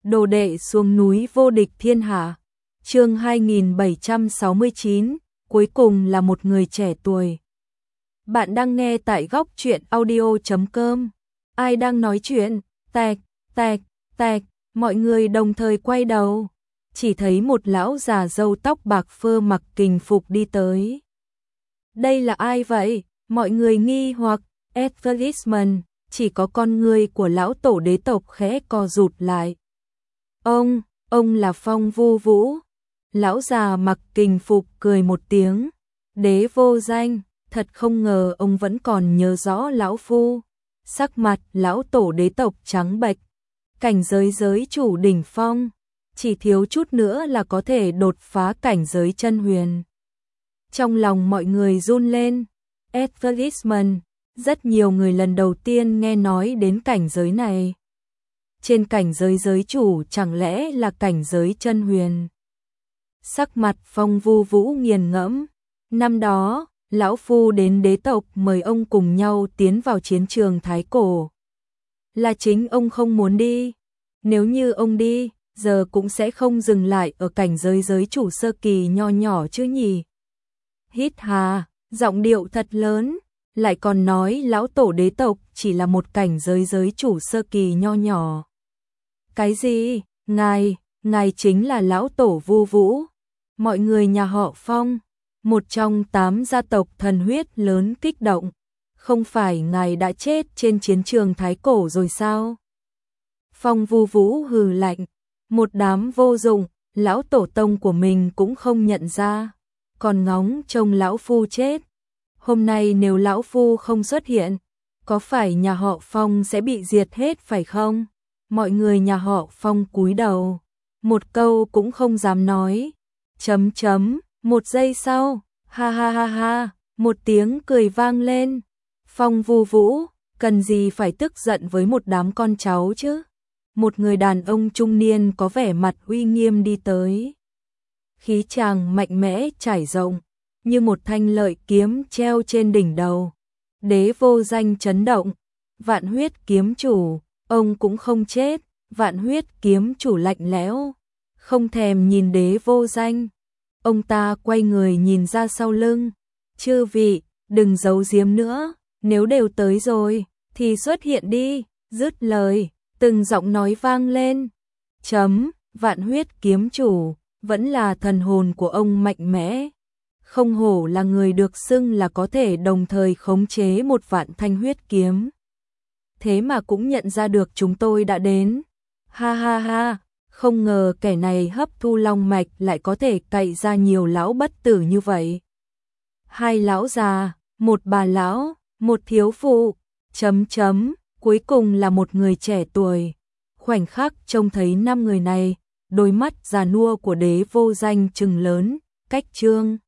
Đồ đệ xuống núi vô địch thiên hạ. Chương 2769, cuối cùng là một người trẻ tuổi. Bạn đang nghe tại góc truyện audio.com. Ai đang nói chuyện? Tẹc, tẹc, tẹc, mọi người đồng thời quay đầu. Chỉ thấy một lão già râu tóc bạc phơ mặc kình phục đi tới. Đây là ai vậy? Mọi người nghi hoặc. Advertisement, chỉ có con người của lão tổ đế tộc khẽ co rụt lại. Ông là Phong Vu Vũ. Lão già mặc kình phục cười một tiếng. Đế vô danh, thật không ngờ ông vẫn còn nhớ rõ lão phu. Sắc mặt lão tổ đế tộc trắng bệch, cảnh giới giới chủ đỉnh phong, chỉ thiếu chút nữa là có thể đột phá cảnh giới chân huyền. Trong lòng mọi người run lên. Advertisement, rất nhiều người lần đầu tiên nghe nói đến cảnh giới này. Trên cảnh giới giới chủ chẳng lẽ là cảnh giới chân huyền? Sắc mặt Phong Vu Vũ nghiền ngẫm. Năm đó, lão phu đến đế tộc mời ông cùng nhau tiến vào chiến trường Thái Cổ. Là chính ông không muốn đi. Nếu như ông đi, giờ cũng sẽ không dừng lại ở cảnh giới giới chủ sơ kỳ nho nhỏ chứ nhỉ? Hít hà, giọng điệu thật lớn, lại còn nói lão tổ đế tộc chỉ là một cảnh giới giới chủ sơ kỳ nho nhỏ. Cái gì? Ngài chính là lão tổ Vu Vũ. Mọi người nhà họ Phong, một trong 8 gia tộc thần huyết lớn kích động. Không phải ngài đã chết trên chiến trường Thái Cổ rồi sao? Phong Vu Vũ hừ lạnh, một đám vô dụng, lão tổ tông của mình cũng không nhận ra, còn ngóng trông lão phu chết. Hôm nay nếu lão phu không xuất hiện, có phải nhà họ Phong sẽ bị diệt hết phải không? Mọi người nhà họ Phong cúi đầu, một câu cũng không dám nói. Một giây sau, ha ha ha ha, một tiếng cười vang lên. Phong Vu Vũ, cần gì phải tức giận với một đám con cháu chứ? Một người đàn ông trung niên có vẻ mặt uy nghiêm đi tới. Khí chàng mạnh mẽ trải rộng, như một thanh lợi kiếm treo trên đỉnh đầu. Đế vô danh chấn động. Vạn huyết kiếm chủ, ông cũng không chết. Vạn huyết kiếm chủ lạnh lẽo, không thèm nhìn đế vô danh. Ông ta quay người nhìn ra sau lưng. Chư vị, đừng giấu giếm nữa, nếu đều tới rồi, thì xuất hiện đi. Dứt lời, từng giọng nói vang lên. Vạn huyết kiếm chủ, vẫn là thần hồn của ông mạnh mẽ. Không hổ là người được xưng là có thể đồng thời khống chế một vạn thanh huyết kiếm. Thế mà cũng nhận ra được chúng tôi đã đến. Ha ha ha, không ngờ kẻ này hấp thu long mạch lại có thể cậy ra nhiều lão bất tử như vậy. Hai lão già, một bà lão, một thiếu phụ, cuối cùng là một người trẻ tuổi. Khoảnh khắc trông thấy 5 người này, đôi mắt già nua của đế vô danh trừng lớn, cách trương.